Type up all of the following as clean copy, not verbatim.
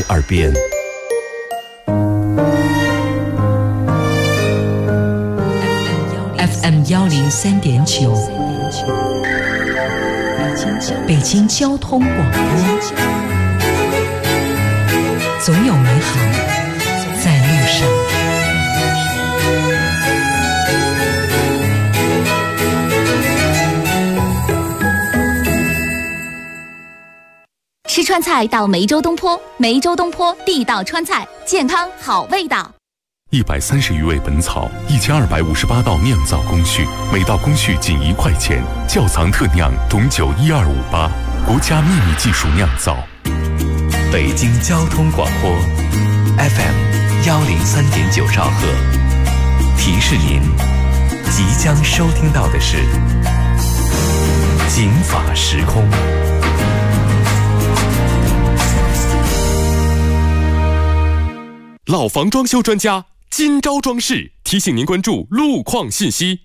耳边。 FM 103.9，北京交通广播，总有美好在路上。 吃川菜到梅州东坡，梅州东坡地道川菜，健康好味道。 130余味本草，1258道酿造工序，每道工序仅1块钱。窖藏特酿董酒12588，国家秘密技术酿造。 北京交通广播 FM 103.9兆赫，提示您，即将收听到的是警法时空。 老房装修专家今朝装饰提醒您关注路况信息。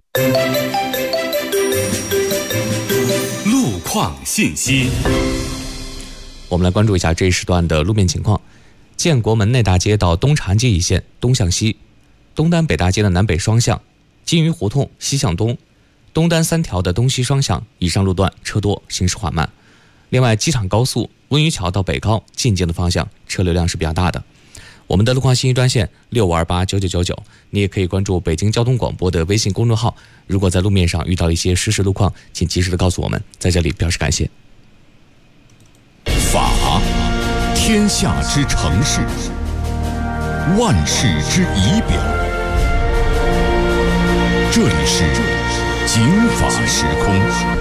路况信息， 我们来关注一下这一时段的路面情况。建国门内大街到东长安街一线东向西，东单北大街的南北双向，金鱼胡同西向东，东单3条的东西双向以上路段车多，行驶缓慢。另外，机场高速温榆桥到北高进京的方向车流量是比较大的。我们的路况信息专线65289999，你也可以关注北京交通广播的微信公众号。如果在路面上遇到一些实时路况，请及时的告诉我们，在这里表示感谢。 法，天下之城市，万世之仪表。这里是警法时空。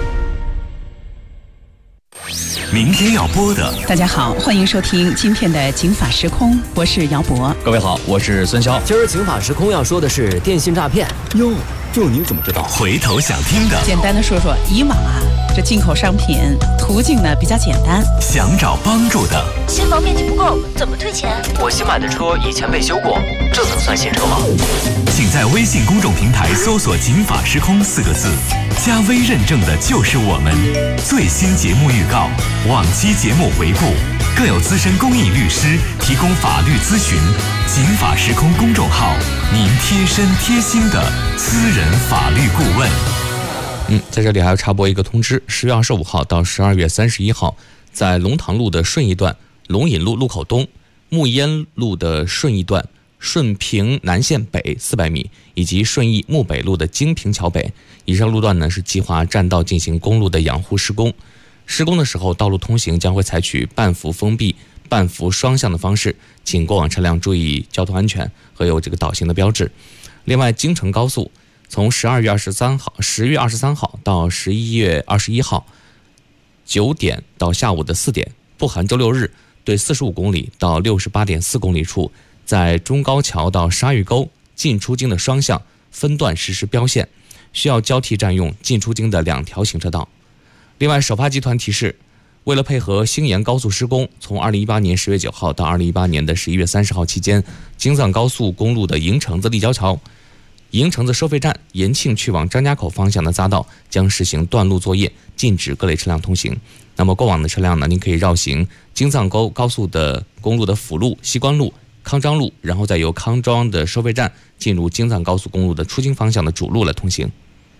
明天要播的， 大家好，欢迎收听今天的警法时空，我是姚博。 各位好，我是孙潇。今儿警法时空要说的是电信诈骗。 哟，这您怎么知道？ 回头想听的， 简单的说说，以往这进口商品途径呢比较简单。 想找帮助的， 新房面积不够，怎么退钱？ 我新买的车以前被修过，这能算新车吗？ 请在微信公众平台搜索警法时空4个字，加微认证的就是我们。最新节目预告，往期节目回顾，更有资深公益律师提供法律咨询。警法时空公众号，您贴身贴心的私人法律顾问。 在这里还要插播一个通知，10月25号到12月31号，在龙塘路的顺义段龙引路路口东、木烟路的顺义段顺平南线北400米，以及顺义木北路的京平桥北以上路段呢，是计划占道进行公路的养护施工。施工的时候，道路通行将会采取半幅封闭、半幅双向的方式，请过往车辆注意交通安全和有这个导行的标志。另外，京承高速从10月23号到11月21号9点到下午的4点，不含周六日，对45公里到68.4公里处，在中高桥到沙峪沟进出京的双向分段实施标线，需要交替占用进出京的2条行车道。另外，首发集团提示，为了配合兴延高速施工，从2018年10月9号到2018年的11月30号期间，京藏高速公路的营城子立交桥、营城子收费站、延庆去往张家口方向的匝道将实行断路作业，禁止各类车辆通行。那么过往的车辆呢，您可以绕行京藏高速的公路的辅路、西关路、康庄路，然后再由康庄的收费站进入京藏高速公路的出京方向的主路来通行。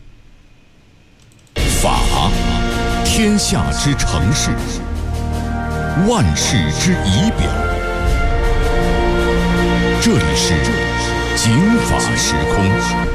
法，天下之城市，万世之仪表。这里是警法时空。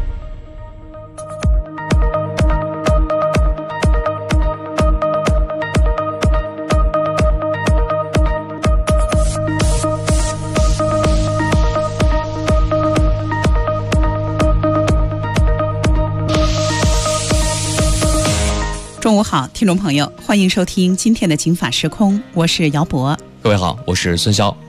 中午好，听众朋友，欢迎收听今天的警法时空，我是姚博。 各位好，我是孙潇。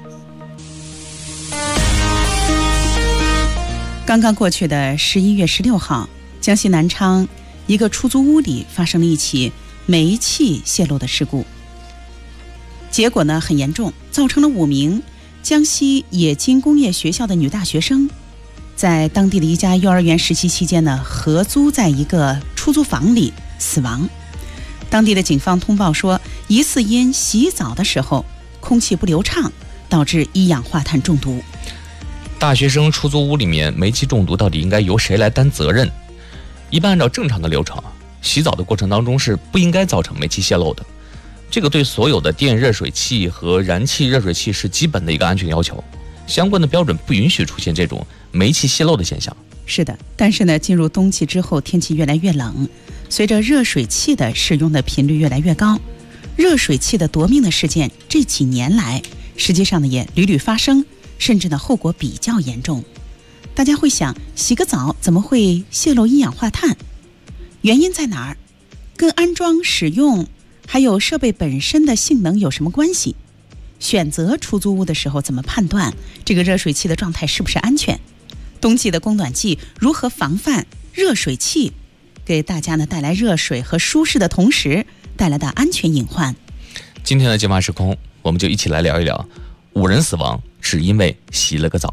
刚刚过去的11月16号，江西南昌一个出租屋里发生了一起煤气泄漏的事故，结果呢很严重，造成了5名江西冶金工业学校的女大学生在当地的一家幼儿园实习期间呢，合租在一个出租房里死亡。当地的警方通报说，疑似因洗澡的时候空气不流畅， 导致一氧化碳中毒。 大学生出租屋里面煤气中毒到底应该由谁来担责任？一般按照正常的流程，洗澡的过程当中是不应该造成煤气泄漏的。这个对所有的电热水器和燃气热水器是基本的一个安全要求，相关的标准不允许出现这种煤气泄漏的现象。 是的，但是呢，进入冬季之后，天气越来越冷，随着热水器的使用的频率越来越高，热水器的夺命的事件这几年来，实际上呢也屡屡发生，甚至呢后果比较严重。大家会想，洗个澡怎么会泄漏一氧化碳？原因在哪儿？跟安装、使用还有设备本身的性能有什么关系？选择出租屋的时候怎么判断这个热水器的状态是不是安全？冬季的供暖季如何防范热水器给大家呢带来热水和舒适的同时带来的安全隐患？ 今天的解码时空，我们就一起来聊一聊5人死亡只因为洗了个澡。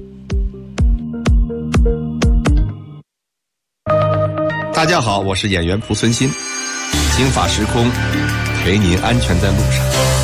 大家好，我是演员蒲存昕，刑法时空陪您安全在路上。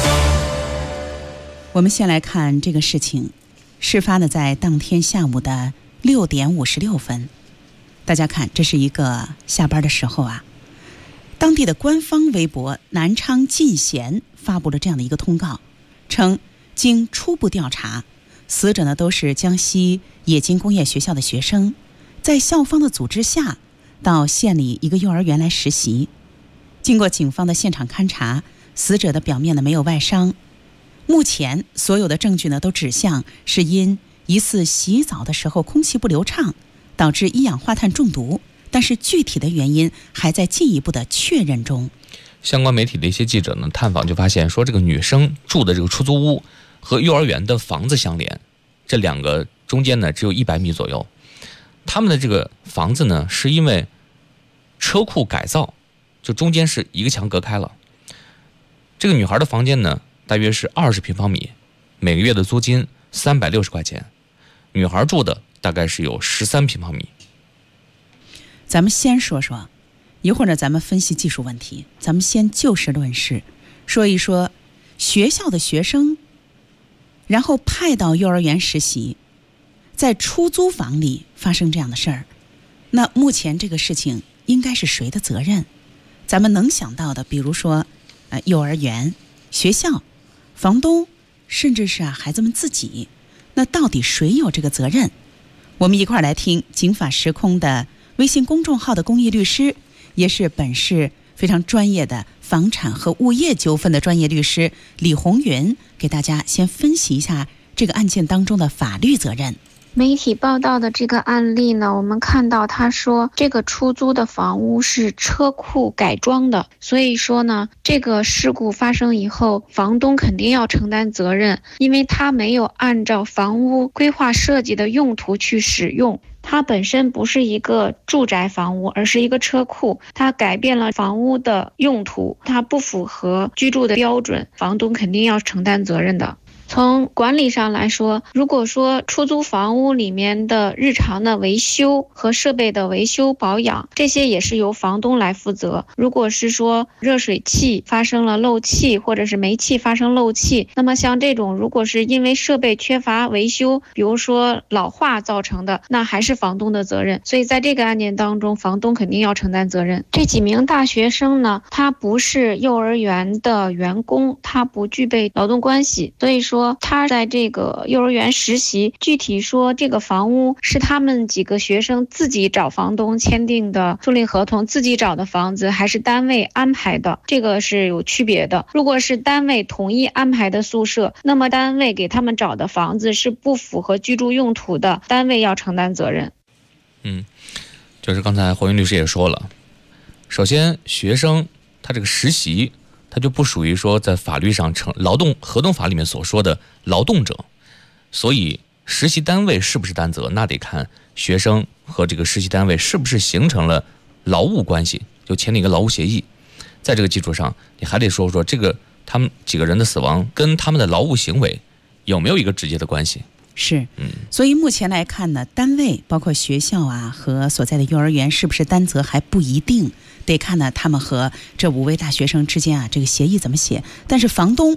我们先来看这个事情，事发呢在当天下午的6点56分。大家看，这是一个下班的时候啊。当地的官方微博南昌进贤发布了这样的一个通告，称经初步调查，死者呢都是江西冶金工业学校的学生，在校方的组织下到县里一个幼儿园来实习。经过警方的现场勘查，死者的表面呢没有外伤。目前所有的证据呢都指向是因疑似洗澡的时候空气不流畅导致一氧化碳中毒，但是具体的原因还在进一步的确认中。 相关媒体的一些记者呢探访就发现说，这个女生住的这个出租屋和幼儿园的房子相连，这两个中间呢只有100米左右。他们的这个房子呢是因为车库改造，就中间是一个墙隔开了。这个女孩的房间呢大约是20平方米，每个月的租金360块钱，女孩住的大概是有13平方米。 咱们先说说，一会儿呢咱们分析技术问题，咱们先就事论事，说一说学校的学生然后派到幼儿园实习，在出租房里发生这样的事儿，那目前这个事情应该是谁的责任？咱们能想到的，比如说幼儿园、学校、房东，甚至是孩子们自己，那到底谁有这个责任？我们一块儿来听警法时空的微信公众号的公益律师，也是本市非常专业的房产和物业纠纷的专业律师李红云，给大家先分析一下这个案件当中的法律责任。 媒体报道的这个案例呢，我们看到他说这个出租的房屋是车库改装的，所以说呢，这个事故发生以后，房东肯定要承担责任，因为他没有按照房屋规划设计的用途去使用。它本身不是一个住宅房屋，而是一个车库，它改变了房屋的用途，它不符合居住的标准，房东肯定要承担责任的。从管理上来说，如果说出租房屋里面的日常的维修和设备的维修保养，这些也是由房东来负责。如果是说热水器发生了漏气，或者是煤气发生漏气，那么像这种如果是因为设备缺乏维修，比如说老化造成的，那还是房东的责任。所以在这个案件当中，房东肯定要承担责任。这几名大学生呢，他不是幼儿园的员工，他不具备劳动关系，所以说他在这个幼儿园实习，具体说这个房屋是他们几个学生自己找房东签订的租赁合同，自己找的房子，还是单位安排的，这个是有区别的。如果是单位统一安排的宿舍，那么单位给他们找的房子是不符合居住用途的，单位要承担责任。 就是刚才黄云律师也说了，首先学生他这个实习，他就不属于说在法律上劳动合同法里面所说的劳动者，所以实习单位是不是担责，那得看学生和这个实习单位是不是形成了劳务关系，就签订一个劳务协议。在这个基础上，你还得说说这个他们几个人的死亡跟他们的劳务行为有没有一个直接的关系。 是，所以目前来看呢，单位包括学校和所在的幼儿园是不是担责还不一定，得看呢他们和这5位大学生之间这个协议怎么写。但是房东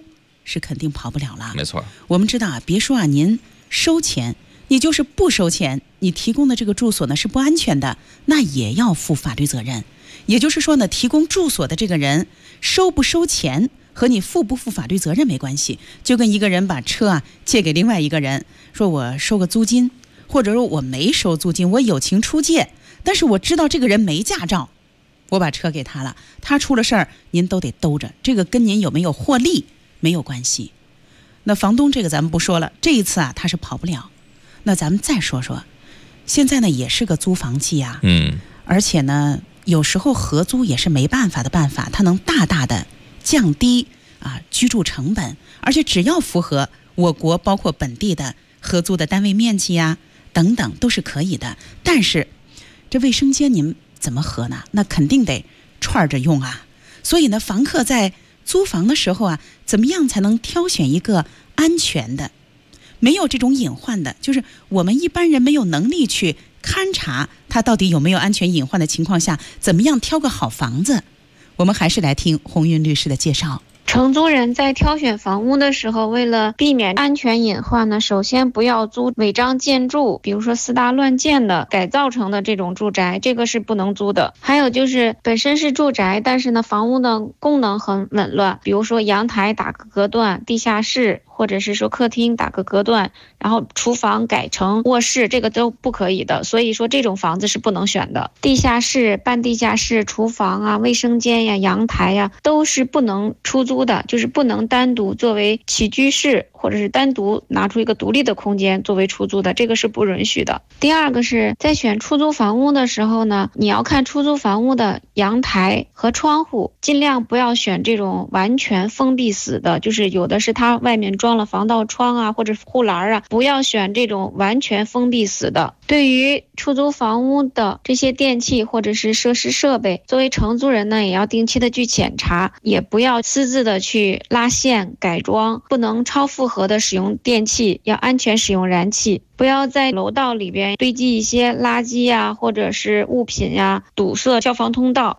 是肯定跑不了了。 没错， 我们知道啊，别说啊您收钱，你就是不收钱，你提供的这个住所呢是不安全的，那也要负法律责任。也就是说呢，提供住所的这个人收不收钱和你负不负法律责任没关系，就跟一个人把车啊借给另外一个人，说我收个租金，或者说我没收租金，我友情出借，但是我知道这个人没驾照，我把车给他了，他出了事儿您都得兜着，这个跟您有没有获利没有关系。那房东这个咱们不说了，这一次啊他是跑不了。那咱们再说说，现在呢也是个租房季啊，而且呢有时候合租也是没办法的办法，它能大大的降低居住成本，而且只要符合我国包括本地的合租的单位面积呀等等都是可以的。但是这卫生间您怎么合呢？那肯定得串着用啊。所以呢，房客在租房的时候啊，怎么样才能挑选一个安全的，没有这种隐患的，就是我们一般人没有能力去勘察它到底有没有安全隐患的情况下，怎么样挑个好房子？我们还是来听鸿运律师的介绍。 承租人在挑选房屋的时候，为了避免安全隐患呢，首先不要租违章建筑，比如说私搭乱建的改造成的这种住宅，这个是不能租的。还有就是本身是住宅，但是呢房屋的功能很紊乱，比如说阳台打个隔断，地下室或者是说客厅打个隔断，然后厨房改成卧室，这个都不可以的。所以说这种房子是不能选的。地下室、半地下室、厨房啊、卫生间呀、阳台呀，都是不能出租的，就是不能单独作为起居室，或者是单独拿出一个独立的空间作为出租的，这个是不允许的。第二个是在选出租房屋的时候呢，你要看出租房屋的阳台和窗户，尽量不要选这种完全封闭死的，就是有的是它外面装了防盗窗啊或者护栏啊，不要选这种完全封闭死的。对于出租房屋的这些电器或者是设施设备，作为承租人呢也要定期的去检查，也不要私自的去拉线改装，不能超负荷的使用电器，要安全使用燃气，不要在楼道里边堆积一些垃圾啊或者是物品呀，堵塞消防通道。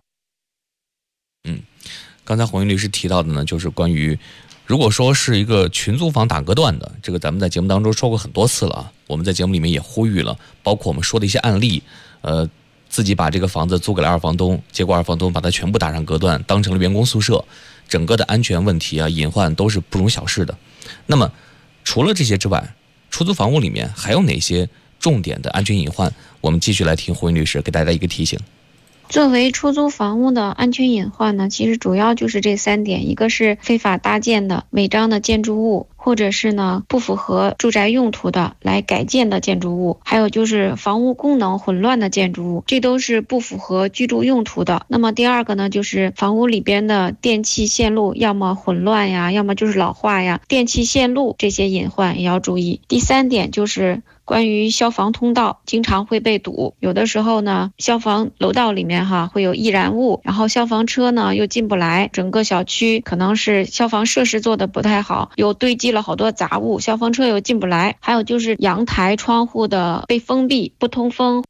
刚才鸿运律师提到的呢，就是关于如果说是一个群租房打隔断的，这个咱们在节目当中说过很多次了啊，我们在节目里面也呼吁了，包括我们说的一些案例，自己把这个房子租给了二房东，结果二房东把它全部打上隔断，当成了员工宿舍，整个的安全问题啊、隐患都是不容小视的。那么除了这些之外，出租房屋里面还有哪些重点的安全隐患？我们继续来听鸿运律师给大家一个提醒。 作为出租房屋的安全隐患呢，其实主要就是这3点，一个是非法搭建的违章的建筑物，或者是呢不符合住宅用途的来改建的建筑物，还有就是房屋功能混乱的建筑物，这都是不符合居住用途的。那么第二个呢，就是房屋里边的电气线路要么混乱呀，要么就是老化呀，电气线路这些隐患也要注意。第3点就是关于消防通道经常会被堵，有的时候呢消防楼道里面会有易燃物，然后消防车呢又进不来，整个小区可能是消防设施做的不太好，又堆积了好多杂物，消防车又进不来。还有就是阳台窗户的被封闭不通风。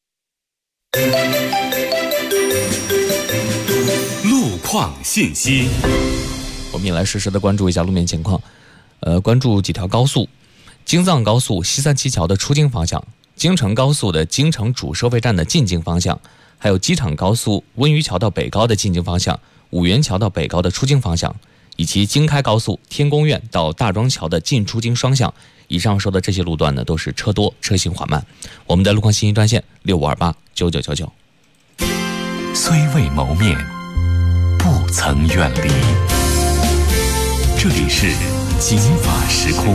路况信息， 我们也来实时的关注一下路面情况。关注几条高速：京藏高速西三旗桥的出京方向，京承高速的京承主收费站的进京方向，还有机场高速温榆桥到北高的进京方向，五原桥到北高的出京方向，以及京开高速天宫苑到大庄桥的进出京双向。以上说的这些路段呢，都是车多车行缓慢。我们的路况信息专线65289999。 虽未谋面，不曾远离。这里是警法时空。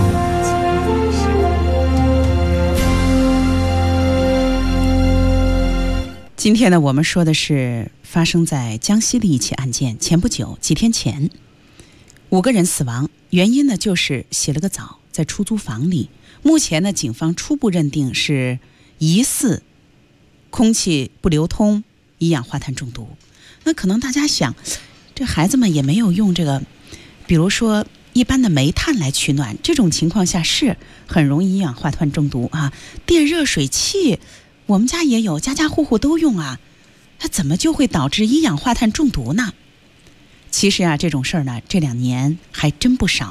今天呢，我们说的是发生在江西的一起案件。前不久，几天前，5个人死亡，原因呢就是洗了个澡，在出租房里。目前呢，警方初步认定是疑似空气不流通、一氧化碳中毒。那可能大家想，这孩子们也没有用这个，比如说一般的煤炭来取暖，这种情况下是很容易一氧化碳中毒啊。电热水器我们家也有，家家户户都用啊，它怎么就会导致一氧化碳中毒呢？其实啊，这种事儿呢，这2年还真不少。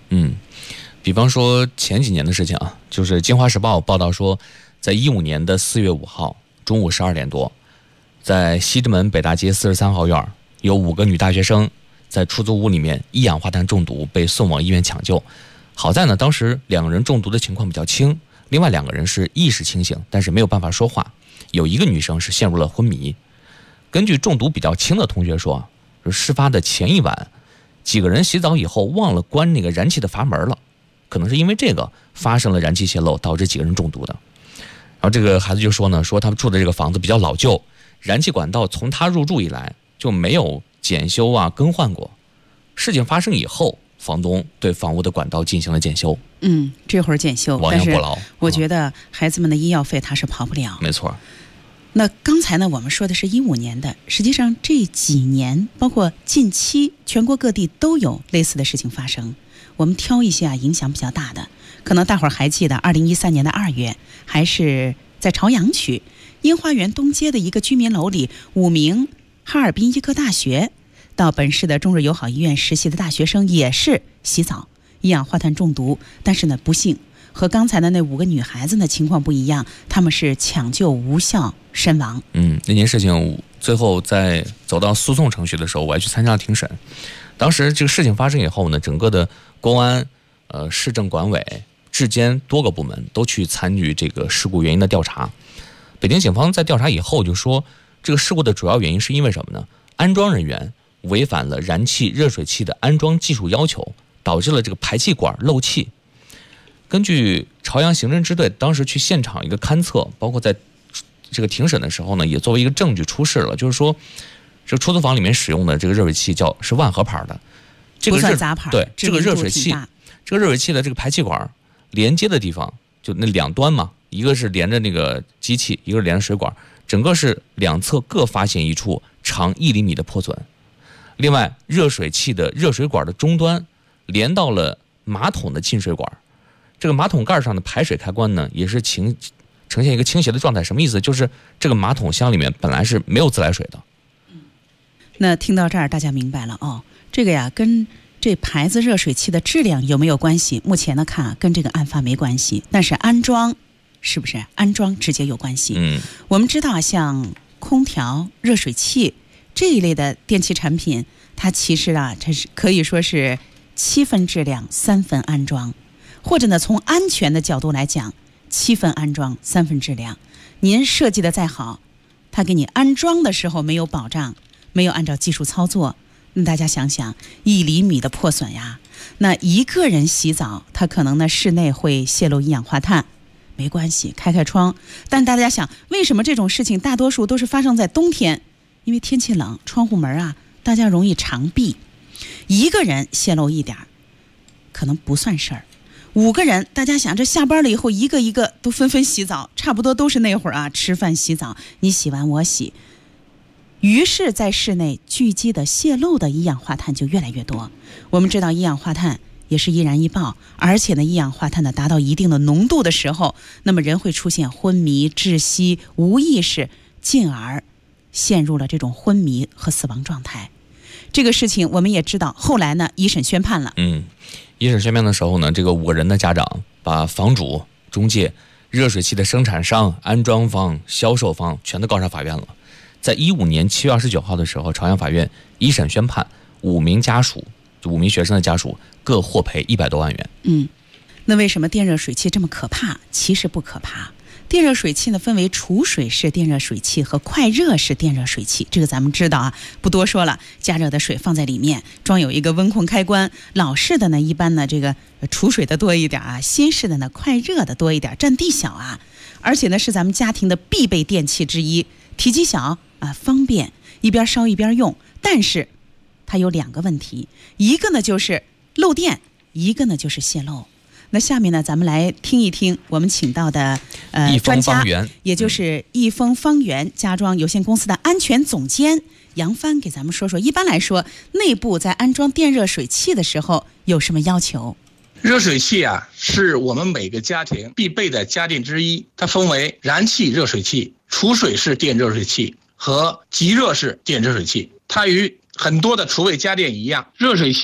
比方说前几年的事情啊，就是《京华时报》报道说，在2015年的4月5号中午12点多，在西直门北大街43号院，有5个女大学生在出租屋里面一氧化碳中毒，被送往医院抢救。好在呢，当时2个人中毒的情况比较轻，另外2个人是意识清醒，但是没有办法说话。有1个女生是陷入了昏迷。根据中毒比较轻的同学说，事发的前一晚，几个人洗澡以后忘了关那个燃气的阀门了，可能是因为这个发生了燃气泄漏，导致几个人中毒的。然后这个孩子就说呢，说他们住的这个房子比较老旧，燃气管道从他入住以来就没有检修啊更换过。事情发生以后，房东对房屋的管道进行了检修。 这会儿检修， 亡羊补牢。 我觉得孩子们的医药费他是跑不了。 没错。 那刚才呢，我们说的是15年的，实际上这几年，包括近期，全国各地都有类似的事情发生。我们挑一些影响比较大的，可能大伙儿还记得2013年的2月，还是在朝阳区樱花园东街的一个居民楼里，5名哈尔滨医科大学到本市的中日友好医院实习的大学生也是洗澡，一氧化碳中毒，但是呢，不幸和刚才的那5个女孩子呢情况不一样，她们是抢救无效身亡。 那件事情最后在走到诉讼程序的时候，我还去参加了庭审。当时这个事情发生以后呢，整个的公安、市政管委、质监多个部门都去参与这个事故原因的调查。北京警方在调查以后就说，这个事故的主要原因是因为什么呢？安装人员违反了燃气热水器的安装技术要求，导致了这个排气管漏气。根据朝阳刑侦支队当时去现场一个勘测，包括在这个庭审的时候呢，也作为一个证据出示了，就是说这个出租房里面使用的这个热水器是万和牌的，这个不算杂牌。 对，这个热水器的这个排气管连接的地方，就那2端嘛，一个是连着那个机器，一个是连着水管，整个是2侧各发现一处长1厘米的破损。另外，热水器的热水管的终端连到了马桶的进水管，这个马桶盖上的排水开关呢，也是呈现一个倾斜的状态。什么意思？就是这个马桶箱里面本来是没有自来水的。 那听到这儿，大家明白了哦，这个呀跟这牌子热水器的质量有没有关系？目前呢看跟这个案发没关系，但是安装是不是安装直接有关系？我们知道像空调、热水器这一类的电器产品，它其实它是可以说是7分质量3分安装，或者呢从安全的角度来讲，7分安装3分质量。您设计的再好，它给你安装的时候没有保障，没有按照技术操作，那大家想想1厘米的破损呀，那一个人洗澡，他可能呢室内会泄露一氧化碳，没关系，开窗。但大家想，为什么这种事情大多数都是发生在冬天？因为天气冷，窗户门大家容易常闭，一个人泄露一点可能不算事儿。5个人，大家想，这下班了以后，一个一个都纷纷洗澡，差不多都是那会儿吃饭洗澡，你洗完我洗，于是在室内聚集的泄漏的一氧化碳就越来越多。我们知道一氧化碳也是易燃易爆，而且呢，一氧化碳达到一定的浓度的时候，那么人会出现昏迷、窒息、无意识，进而陷入了这种昏迷和死亡状态。这个事情我们也知道，后来呢，一审宣判了。 一审宣判的时候呢，这个5个人的家长把房主、中介、热水器的生产商、安装方、销售方全都告上法院了。在2015年7月29号的时候，朝阳法院一审宣判，5名家属，就5名学生的家属各获赔100多万元。 那为什么电热水器这么可怕？其实不可怕。电热水器呢，分为储水式电热水器和快热式电热水器，这个咱们知道不多说了。加热的水放在里面，装有一个温控开关。老式的呢，一般呢这个储水的多一点新式的呢快热的多一点，占地小而且呢是咱们家庭的必备电器之一，体积小方便，一边烧一边用。但是它有2个问题，一个呢就是漏电，一个呢就是泄漏。那下面呢，咱们来听一听我们请到的专家，也就是益丰方圆家装有限公司的安全总监杨帆，给咱们说说，一般来说内部在安装电热水器的时候有什么要求？ 热水器是我们每个家庭必备的家电之一，它分为燃气热水器、储水式电热水器和即热式电热水器。它与很多的厨卫家电一样，热水器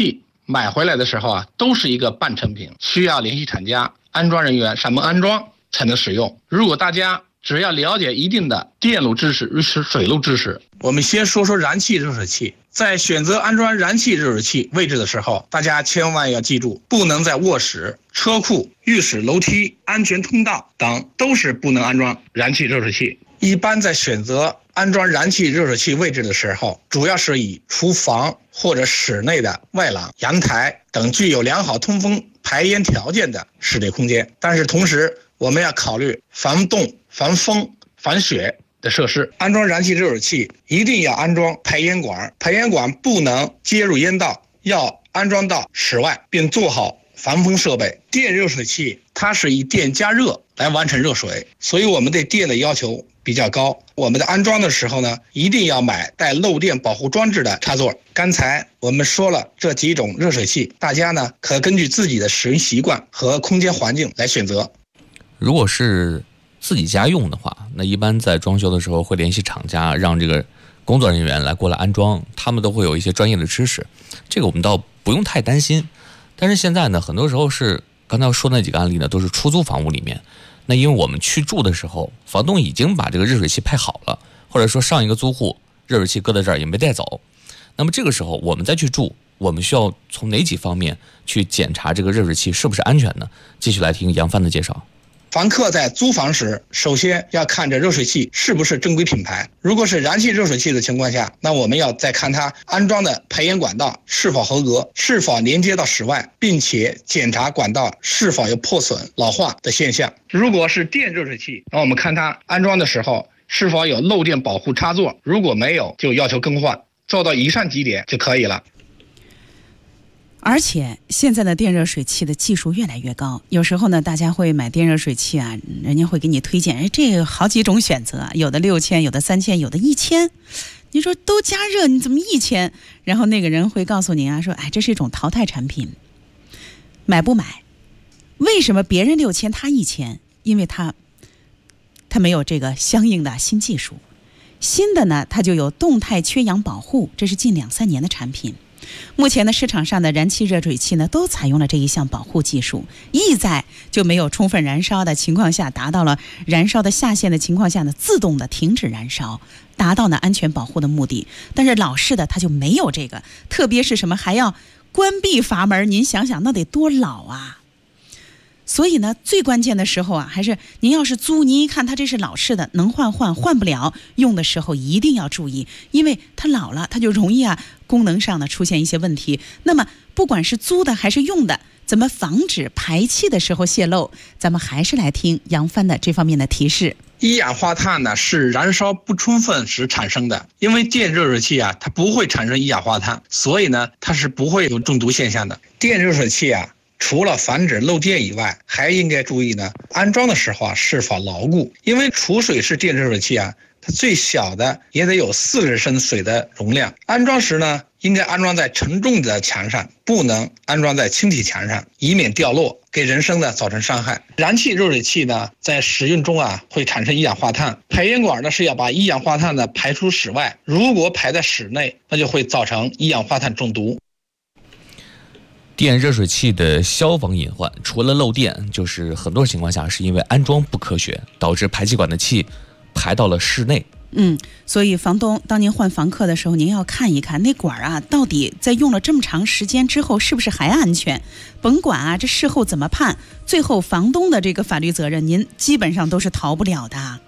买回来的时候啊，都是一个半成品，需要联系厂家安装人员上门安装才能使用。如果大家只要了解一定的电路知识、水路知识，我们先说说燃气热水器。在选择安装燃气热水器位置的时候，大家千万要记住，不能在卧室、车库、浴室、楼梯、安全通道等都是不能安装燃气热水器。一般在选择安装燃气热水器位置的时候，主要是以厨房或者室内的外廊、阳台等具有良好通风排烟条件的室内空间。但是同时我们要考虑防冻、防风、防雪的设施。安装燃气热水器一定要安装排烟管，排烟管不能接入烟道，要安装到室外，并做好防风设备。电热水器它是以电加热来完成热水，所以我们对电的要求比较高。我们在安装的时候呢，一定要买带漏电保护装置的插座。刚才我们说了这几种热水器，大家呢可根据自己的使用习惯和空间环境来选择。 如果是自己家用的话，那一般在装修的时候会联系厂家，让这个工作人员来过来安装，他们都会有一些专业的知识，这个我们倒不用太担心。但是现在呢，很多时候是刚才说的那几个案例呢，都是出租房屋里面。那因为我们去住的时候，房东已经把这个热水器配好了，或者说上一个租户热水器搁在这儿也没带走，那么这个时候我们再去住，我们需要从哪几方面去检查这个热水器是不是安全呢？继续来听杨帆的介绍。 房客在租房时，首先要看这热水器是不是正规品牌。如果是燃气热水器的情况下，那我们要再看它安装的排烟管道是否合格，是否连接到室外，并且检查管道是否有破损、老化的现象。如果是电热水器，那我们看它安装的时候是否有漏电保护插座，如果没有，就要求更换，做到以上几点就可以了。 而且现在的电热水器的技术越来越高，有时候呢，大家会买电热水器啊，人家会给你推荐，这个好几种选择，有的6000，有的3000，有的1000。你说都加热，你怎么1000？然后那个人会告诉你啊，说，这是一种淘汰产品，买不买？为什么别人6000，他1000？因为他没有这个相应的新技术。新的呢，它就有动态缺氧保护，这是近2-3年的产品。目前呢，市场上的燃气热水器呢，都采用了这一项保护技术，意在就没有充分燃烧的情况下，达到了燃烧的下限的情况下呢，自动的停止燃烧，达到呢安全保护的目的。但是老式的它就没有这个，特别是什么还要关闭阀门，您想想那得多老啊！所以呢，最关键的时候啊，还是您要是租，您一看它这是老式的，能换不了，用的时候一定要注意，因为它老了，它就容易功能上呢出现一些问题。那么不管是租的还是用的，怎么防止排气的时候泄漏？咱们还是来听杨帆的这方面的提示。 一氧化碳呢是燃烧不充分时产生的，因为电热水器它不会产生一氧化碳，所以呢它是不会有中毒现象的。电热水器除了防止漏电以外，还应该注意呢，安装的时候是否牢固。因为储水式电热水器它最小的也得有40升水的容量。安装时呢，应该安装在承重的墙上，不能安装在轻体墙上，以免掉落，给人身呢造成伤害。燃气热水器呢，在使用中会产生一氧化碳，排烟管呢是要把一氧化碳呢排出室外，如果排在室内，那就会造成一氧化碳中毒。 电热水器的消防隐患，除了漏电，就是很多情况下是因为安装不科学，导致排气管的气排到了室内。 所以房东当您换房客的时候，您要看一看那管到底在用了这么长时间之后是不是还安全。甭管这事后怎么判，最后房东的这个法律责任您基本上都是逃不了的。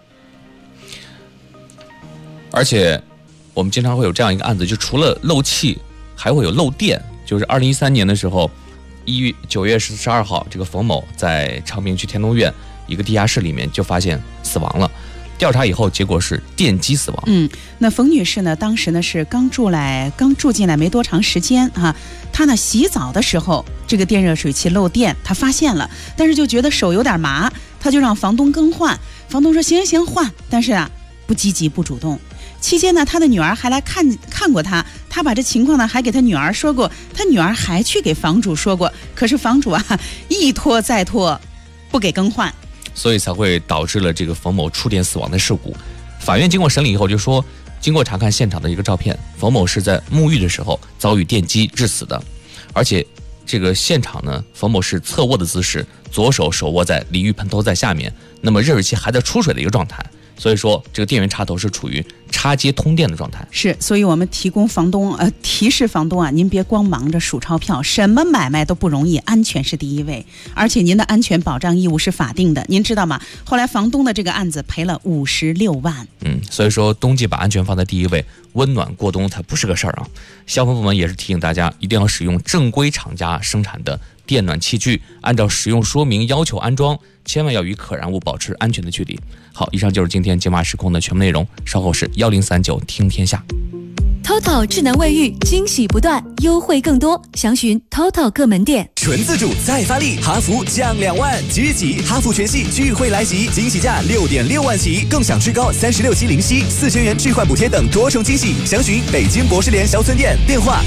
而且我们经常会有这样一个案子，就除了漏气还会有漏电。就是2013年的时候，9月12号，这个冯某在昌平区天通苑一个地下室里面就发现死亡了。调查以后，结果是电击死亡。 那冯女士呢，当时呢是刚住进来没多长时间她呢洗澡的时候，这个电热水器漏电，她发现了，但是就觉得手有点麻，她就让房东更换。房东说行换，但是不积极不主动。期间呢，他的女儿还来看过他把这情况呢还给他女儿说过，他女儿还去给房主说过，可是房主一拖再拖，不给更换， 所以才会导致了这个冯某触电死亡的事故。法院经过审理以后就说，经过查看现场的一个照片，冯某是在沐浴的时候遭遇电击致死的。 而且这个现场呢，冯某是侧卧的姿势，左手手握在鲤鱼喷头在下面，那么热水器还在出水的一个状态。所以说，这个电源插头是处于插接通电的状态。 是，所以我们提示房东啊，您别光忙着数钞票，什么买卖都不容易，安全是第一位。而且您的安全保障义务是法定的，您知道吗？后来房东的这个案子赔了56万。 所以说冬季把安全放在第一位，温暖过冬才不是个事儿啊。消防部门也是提醒大家，一定要使用正规厂家生产的电暖器具，按照使用说明要求安装，千万要与可燃物保持安全的距离。好，以上就是今天解码时空的全部内容，稍后是1039听天下。 TOTO 智能卫浴，惊喜不断，优惠更多，详询 TOTO 各门店。 纯自主再发力，哈弗降2万，即日起哈弗全系聚会来袭，惊喜价6.6万起，更享最高36期零息，4000元置换补贴等多重惊喜。详询北京博士联销村店，电话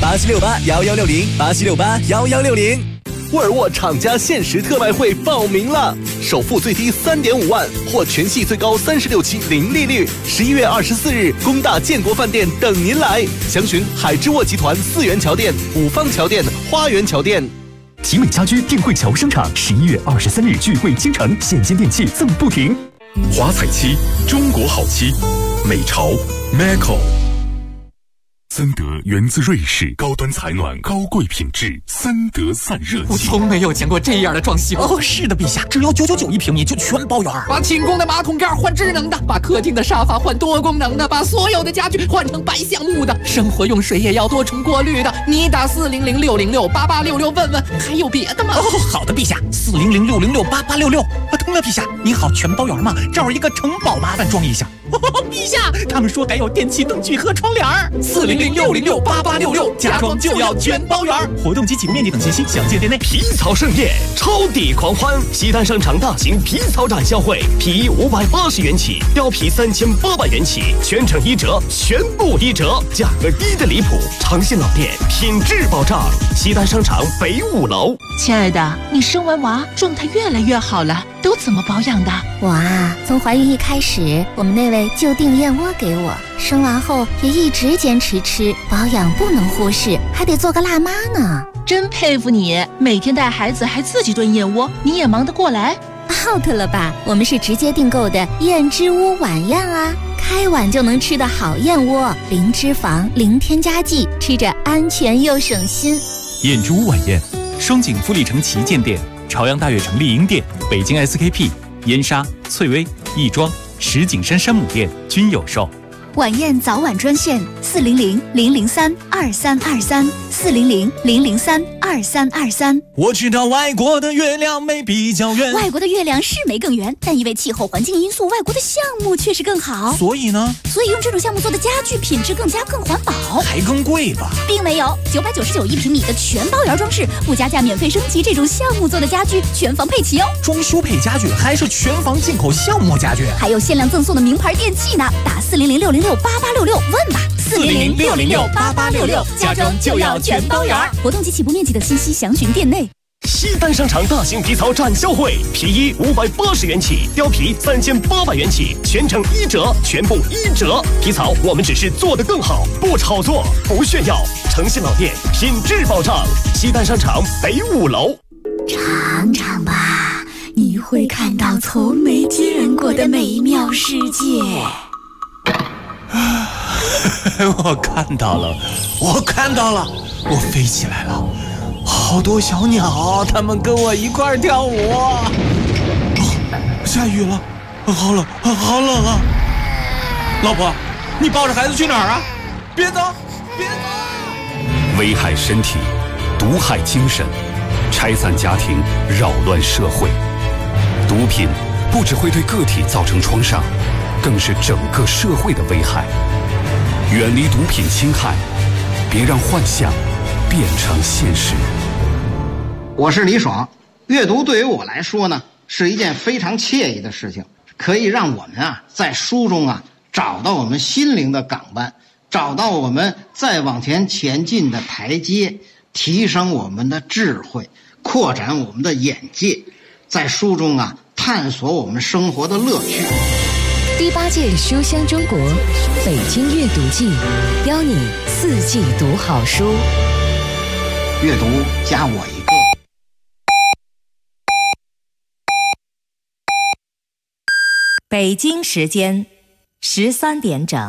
87681160，87681160。 沃尔沃厂家限时特卖会报名了，首付最低3.5万，或全系最高36期零利率。11月24日，工大建国饭店等您来。详询海之沃集团4元桥店、五方桥店、花园桥店。 集美家居定慧桥商场11月23日聚会倾城，现金电器赠不停。 华彩漆，中国好漆，美潮 Maco。森德源自瑞士，高端采暖，高贵品质，森德散热器。 我从没有见过这样的装修。哦，是的，陛下，只要999一平米就全包圆。把寝宫的马桶盖换智能的，把客厅的沙发换多功能的，把所有的家具换成白橡木的，生活用水也要多重过滤的。你打400-606-8866问问，还有别的吗？哦，好的，陛下，400-606-8866。对了，陛下，您好，全包圆吗？这儿一个城堡，麻烦装一下。陛下，他们说还有电器灯具和窗帘，400-606-8866，家装就要全包圆。活动及起步面积等信息，详见店内。 皮草盛宴，超抵狂欢！西单商场大型皮草展销会，皮衣580元起，貂皮3800元起，全程1折，全部1折，价格低得离谱。诚信老店，品质保障。西单商场北5楼。 亲爱的，你生完娃状态越来越好了，都怎么保养的？ 我啊，从怀孕一开始，我们那位就订燕窝给我，生完后也一直坚持吃，保养不能忽视，还得做个辣妈呢。 真佩服你，每天带孩子还自己炖燕窝，你也忙得过来 ？out 了吧，我们是直接订购的燕之屋晚宴啊，开碗就能吃的好燕窝，零脂肪，零添加剂，吃着安全又省心。 燕之屋晚宴，双井富力城旗舰店、朝阳大悦城丽婴店、北京 SKP、燕莎、翠微、亦庄、石景山山姆店均有售。 晚宴早晚专线400-003-2323，400-003-2323。 我知道外国的月亮没比较圆， 外国的月亮是没更圆，但因为气候环境因素，外国的项目确实更好。 所以呢？ 所以用这种项目做的家具品质更环保， 还更贵吧？ 并没有，999一平米的全包圆装饰，不加价免费升级，这种项目做的家具全房配齐哦。 装修配家具还是全房进口项目家具， 还有限量赠送的名牌电器呢。打400-606-8866问吧，400-606-8866，家装就要全包圆。活动及起步面积等信息详询店内。 西单商场大型皮草展销会，皮衣580元起，貂皮3800元起，全程1折，全部1折。皮草我们只是做得更好，不炒作，不炫耀。诚信老店，品质保障。西单商场北5楼。 尝尝吧，你会看到从没见过的美妙世界。 我看到了，我飞起来了，好多小鸟，它们跟我一块儿跳舞。下雨了，好冷啊！老婆，你抱着孩子去哪儿啊？别走！ 危害身体，毒害精神，拆散家庭，扰乱社会。毒品不只会对个体造成创伤，更是整个社会的危害。远离毒品侵害，别让幻想变成现实。 我是李爽，阅读对于我来说呢，是一件非常惬意的事情，可以让我们在书中找到我们心灵的港湾，找到我们再往前进的台阶，提升我们的智慧，扩展我们的眼界，在书中探索我们生活的乐趣。 第8届书香中国北京阅读季，邀你4季读好书。 阅读加我一个。 北京时间13点整。